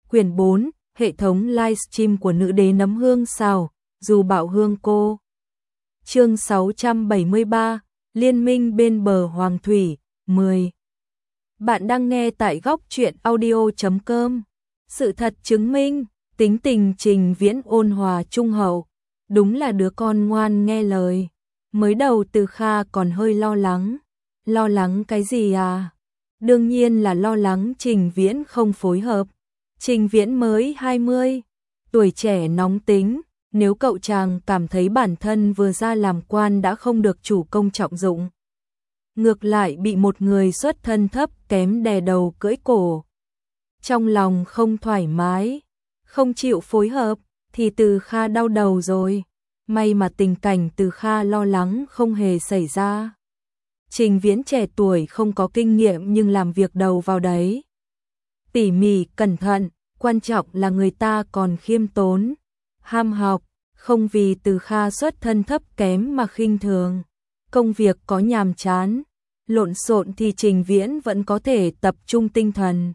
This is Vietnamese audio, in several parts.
Quyển 4, hệ thống livestream của nữ đế nấm hương xào, dù bạo hương cô. Chương 673, Liên minh bên bờ Hoàng Thủy, 10. Bạn đang nghe tại góc truyện audio.com. Sự thật chứng minh, tính tình Trình Viễn ôn hòa trung hậu, đúng là đứa con ngoan nghe lời. Mới đầu Từ Kha còn hơi lo lắng. Lo lắng cái gì à? Đương nhiên là lo lắng Trình Viễn không phối hợp. Trình Viễn mới 20, tuổi trẻ nóng tính, nếu cậu chàng cảm thấy bản thân vừa ra làm quan đã không được chủ công trọng dụng, ngược lại bị một người xuất thân thấp kém đè đầu cưỡi cổ, trong lòng không thoải mái, không chịu phối hợp, thì Từ Kha đau đầu rồi. May mà tình cảnh Từ Kha lo lắng không hề xảy ra. Trình Viễn trẻ tuổi không có kinh nghiệm nhưng làm việc đầu vào đấy. Tỉ mỉ, cẩn thận, quan trọng là người ta còn khiêm tốn, ham học, không vì Từ Kha xuất thân thấp kém mà khinh thường. Công việc có nhàm chán, lộn xộn thì Trình Viễn vẫn có thể tập trung tinh thần,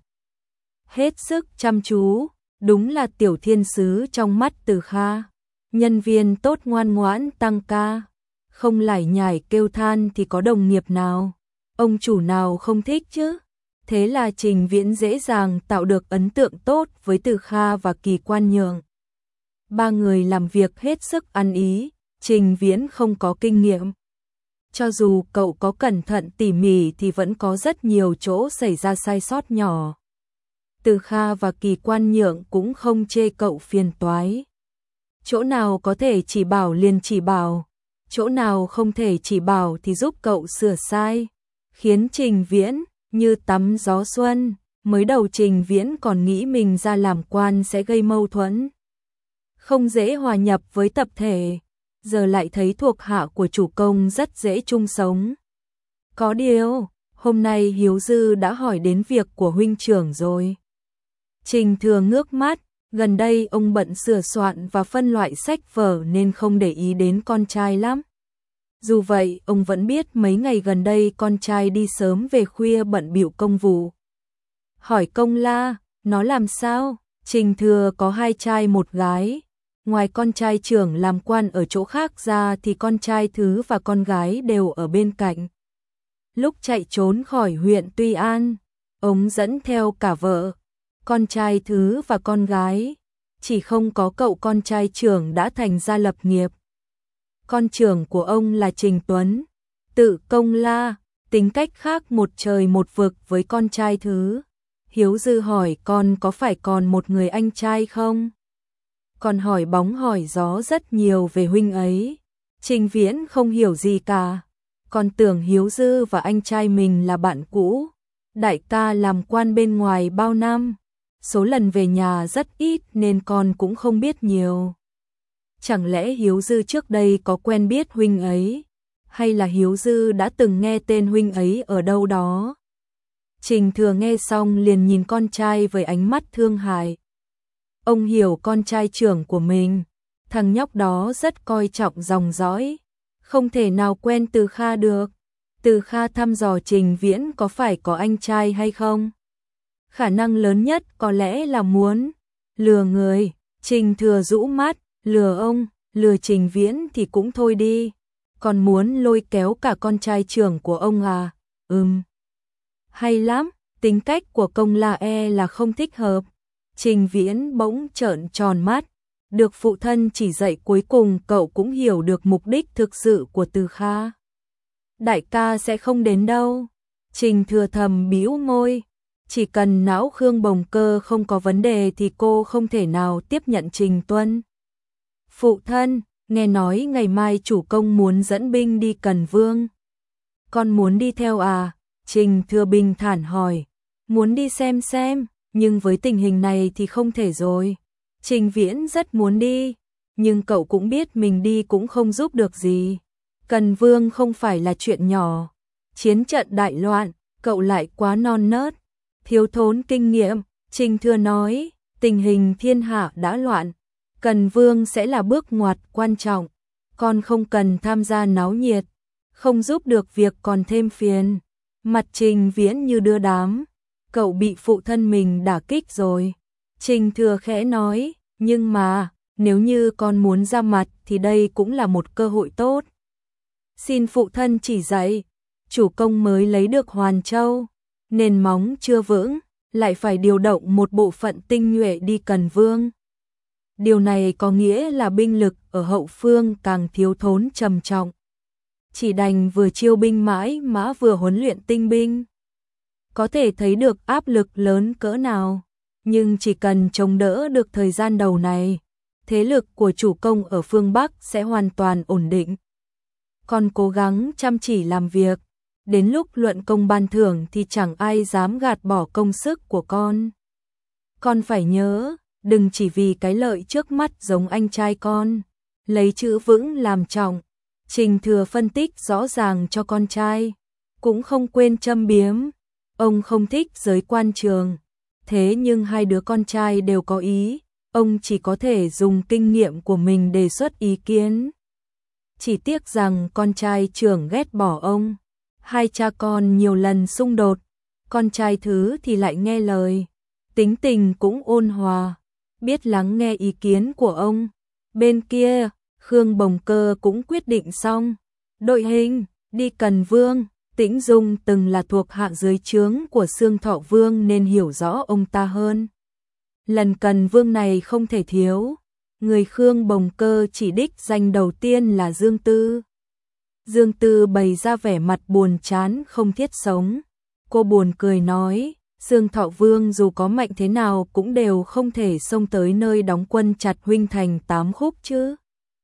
hết sức chăm chú, đúng là tiểu thiên sứ trong mắt Từ Kha. Nhân viên tốt ngoan ngoãn tăng ca, không lải nhải kêu than thì có đồng nghiệp nào, ông chủ nào không thích chứ. Thế là Trình Viễn dễ dàng tạo được ấn tượng tốt với Từ Kha và Kỳ Quan Nhượng. Ba người làm việc hết sức ăn ý, Trình Viễn không có kinh nghiệm. Cho dù cậu có cẩn thận tỉ mỉ thì vẫn có rất nhiều chỗ xảy ra sai sót nhỏ. Từ Kha và Kỳ Quan Nhượng cũng không chê cậu phiền toái. Chỗ nào có thể chỉ bảo liền chỉ bảo, chỗ nào không thể chỉ bảo thì giúp cậu sửa sai, khiến Trình Viễn như tắm gió xuân. Mới đầu Trình Viễn còn nghĩ mình ra làm quan sẽ gây mâu thuẫn, không dễ hòa nhập với tập thể, giờ lại thấy thuộc hạ của chủ công rất dễ chung sống. Có điều, hôm nay Hiếu Dư đã hỏi đến việc của huynh trưởng rồi. Trình Thừa ngước mắt, gần đây ông bận sửa soạn và phân loại sách vở nên không để ý đến con trai lắm. Dù vậy, ông vẫn biết mấy ngày gần đây con trai đi sớm về khuya bận bịu công vụ. Hỏi Công La, nó làm sao? Trình Thừa có 2 trai 1 gái. Ngoài con trai trưởng làm quan ở chỗ khác ra thì con trai thứ và con gái đều ở bên cạnh. Lúc chạy trốn khỏi huyện Tuy An, ông dẫn theo cả vợ, con trai thứ và con gái. Chỉ không có cậu con trai trưởng đã thành gia lập nghiệp. Con trưởng của ông là Trình Tuấn, tự Công La, tính cách khác một trời một vực với con trai thứ. Hiếu Dư hỏi con có phải còn một người anh trai không? Còn hỏi bóng hỏi gió rất nhiều về huynh ấy. Trình Viễn không hiểu gì cả. Con tưởng Hiếu Dư và anh trai mình là bạn cũ. Đại ca làm quan bên ngoài bao năm, số lần về nhà rất ít nên con cũng không biết nhiều. Chẳng lẽ Hiếu Dư trước đây có quen biết huynh ấy? Hay là Hiếu Dư đã từng nghe tên huynh ấy ở đâu đó? Trình Thừa nghe xong liền nhìn con trai với ánh mắt thương hại. Ông hiểu con trai trưởng của mình, thằng nhóc đó rất coi trọng dòng dõi, không thể nào quen Từ Kha được. Từ Kha thăm dò Trình Viễn có phải có anh trai hay không? Khả năng lớn nhất có lẽ là muốn lừa người. Trình Thừa rũ mắt, lừa ông, lừa Trình Viễn thì cũng thôi đi, còn muốn lôi kéo cả con trai trưởng của ông à? Hay lắm, tính cách của Công La là không thích hợp. Trình Viễn bỗng trợn tròn mắt, được phụ thân chỉ dạy cuối cùng cậu cũng hiểu được mục đích thực sự của Từ Kha. Đại ca sẽ không đến đâu. Trình Thừa thầm bĩu môi, chỉ cần não Khương Bồng Cơ không có vấn đề thì cô không thể nào tiếp nhận Trình Tuân. Phụ thân, nghe nói ngày mai chủ công muốn dẫn binh đi Cần Vương. Con muốn đi theo à? Trình Thừa bình thản hỏi. Muốn đi xem, nhưng với tình hình này thì không thể rồi. Trình Viễn rất muốn đi, nhưng cậu cũng biết mình đi cũng không giúp được gì. Cần Vương không phải là chuyện nhỏ. Chiến trận đại loạn, cậu lại quá non nớt, thiếu thốn kinh nghiệm. Trình Thừa nói, tình hình thiên hạ đã loạn, Cần Vương sẽ là bước ngoặt quan trọng. Con không cần tham gia náo nhiệt, không giúp được việc còn thêm phiền. Mặt Trình Viễn như đưa đám, cậu bị phụ thân mình đả kích rồi. Trình Thừa khẽ nói, nhưng mà, nếu như con muốn ra mặt thì đây cũng là một cơ hội tốt. Xin phụ thân chỉ dạy, chủ công mới lấy được Hoàn Châu, nền móng chưa vững, lại phải điều động một bộ phận tinh nhuệ đi Cần Vương. Điều này có nghĩa là binh lực ở hậu phương càng thiếu thốn trầm trọng. Chỉ đành vừa chiêu binh mãi mã vừa huấn luyện tinh binh. Có thể thấy được áp lực lớn cỡ nào, nhưng chỉ cần chống đỡ được thời gian đầu này, thế lực của chủ công ở phương Bắc sẽ hoàn toàn ổn định. Con cố gắng chăm chỉ làm việc, đến lúc luận công ban thưởng thì chẳng ai dám gạt bỏ công sức của con. Con phải nhớ, đừng chỉ vì cái lợi trước mắt giống anh trai con, lấy chữ vững làm trọng. Trình Thừa phân tích rõ ràng cho con trai, cũng không quên châm biếm. Ông không thích giới quan trường, thế nhưng hai đứa con trai đều có ý, ông chỉ có thể dùng kinh nghiệm của mình đề xuất ý kiến. Chỉ tiếc rằng con trai trưởng ghét bỏ ông, hai cha con nhiều lần xung đột, con trai thứ thì lại nghe lời, tính tình cũng ôn hòa, biết lắng nghe ý kiến của ông. Bên kia, Khương Bồng Cơ cũng quyết định xong, đội hình, đi Cần Vương. Tĩnh Dung từng là thuộc hạ dưới trướng của Xương Thọ Vương nên hiểu rõ ông ta hơn. Lần Cần Vương này không thể thiếu, người Khương Bồng Cơ chỉ đích danh đầu tiên là Dương Tư. Dương Tư bày ra vẻ mặt buồn chán không thiết sống. Cô buồn cười nói, Xương Thọ Vương dù có mạnh thế nào cũng đều không thể xông tới nơi đóng quân chặt huynh thành 8 khúc chứ.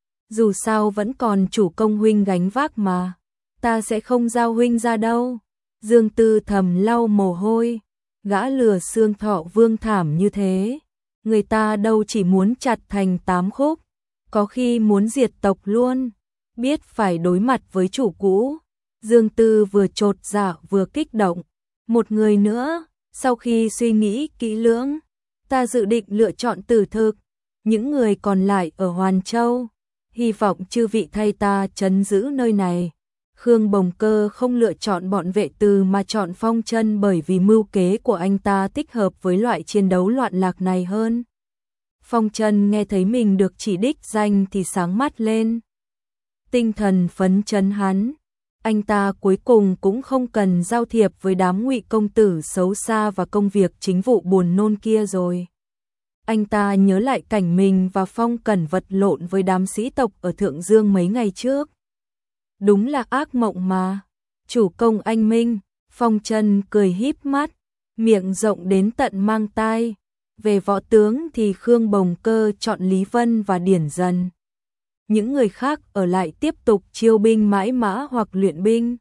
Dù sao vẫn còn chủ công huynh gánh vác mà. Ta sẽ không giao huynh ra đâu. Dương Tư thầm lau mồ hôi, gã lừa Xương Thọ Vương thảm như thế. Người ta đâu chỉ muốn chặt thành 8 khúc, có khi muốn diệt tộc luôn. Biết phải đối mặt với chủ cũ, Dương Tư vừa chột dạ vừa kích động. Một người nữa, sau khi suy nghĩ kỹ lưỡng, ta dự định lựa chọn tử thực. Những người còn lại ở Hoàn Châu, hy vọng chư vị thay ta trấn giữ nơi này. Khương Bồng Cơ không lựa chọn bọn vệ từ mà chọn Phong Chân bởi vì mưu kế của anh ta thích hợp với loại chiến đấu loạn lạc này hơn. Phong Chân nghe thấy mình được chỉ đích danh thì sáng mắt lên. Tinh thần phấn chấn hắn, anh ta cuối cùng cũng không cần giao thiệp với đám Ngụy công tử xấu xa và công việc chính vụ buồn nôn kia rồi. Anh ta nhớ lại cảnh mình và Phong Cẩn vật lộn với đám sĩ tộc ở Thượng Dương mấy ngày trước. Đúng là ác mộng mà. Chủ công anh minh, Phong Chân cười híp mắt, miệng rộng đến tận mang tai. Về võ tướng thì Khương Bồng Cơ chọn Lý Vân và Điển Dần. Những người khác ở lại tiếp tục chiêu binh mãi mã hoặc luyện binh.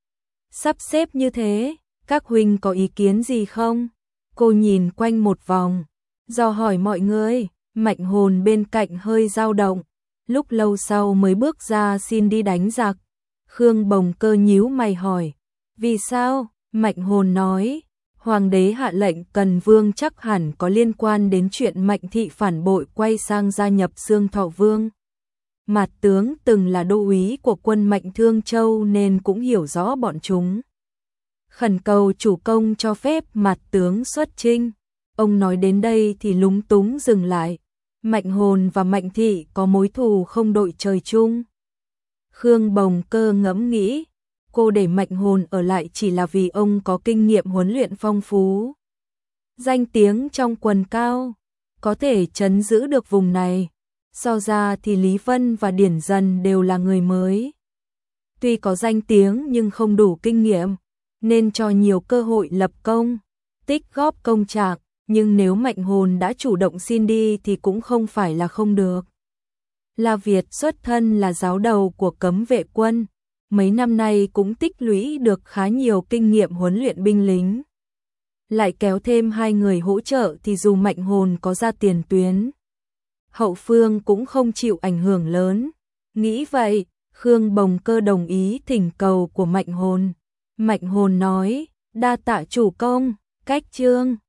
Sắp xếp như thế, các huynh có ý kiến gì không? Cô nhìn quanh một vòng, dò hỏi mọi người. Mạnh Hồn bên cạnh hơi dao động, lúc lâu sau mới bước ra xin đi đánh giặc. Khương Bồng Cơ nhíu mày hỏi, vì sao? Mạnh Hồn nói, Hoàng đế hạ lệnh Cần Vương chắc hẳn có liên quan đến chuyện Mạnh thị phản bội quay sang gia nhập Xương Thọ Vương. Mạt tướng từng là đô úy của quân Mạnh Thương Châu nên cũng hiểu rõ bọn chúng. Khẩn cầu chủ công cho phép Mạt tướng xuất chinh. Ông nói đến đây thì lúng túng dừng lại. Mạnh Hồn và Mạnh thị có mối thù không đội trời chung. Khương Bồng Cơ ngẫm nghĩ, cô để Mạnh Hồn ở lại chỉ là vì ông có kinh nghiệm huấn luyện phong phú. Danh tiếng trong quần cao, có thể trấn giữ được vùng này. So ra thì Lý Vân và Điển Dần đều là người mới. Tuy có danh tiếng nhưng không đủ kinh nghiệm, nên cho nhiều cơ hội lập công, tích góp công trạng. Nhưng nếu Mạnh Hồn đã chủ động xin đi thì cũng không phải là không được. La Việt xuất thân là giáo đầu của cấm vệ quân, mấy năm nay cũng tích lũy được khá nhiều kinh nghiệm huấn luyện binh lính. Lại kéo thêm hai người hỗ trợ thì dù Mạnh Hồn có ra tiền tuyến, hậu phương cũng không chịu ảnh hưởng lớn. Nghĩ vậy, Khương Bồng Cơ đồng ý thỉnh cầu của Mạnh Hồn. Mạnh Hồn nói, đa tạ chủ công, cách trương.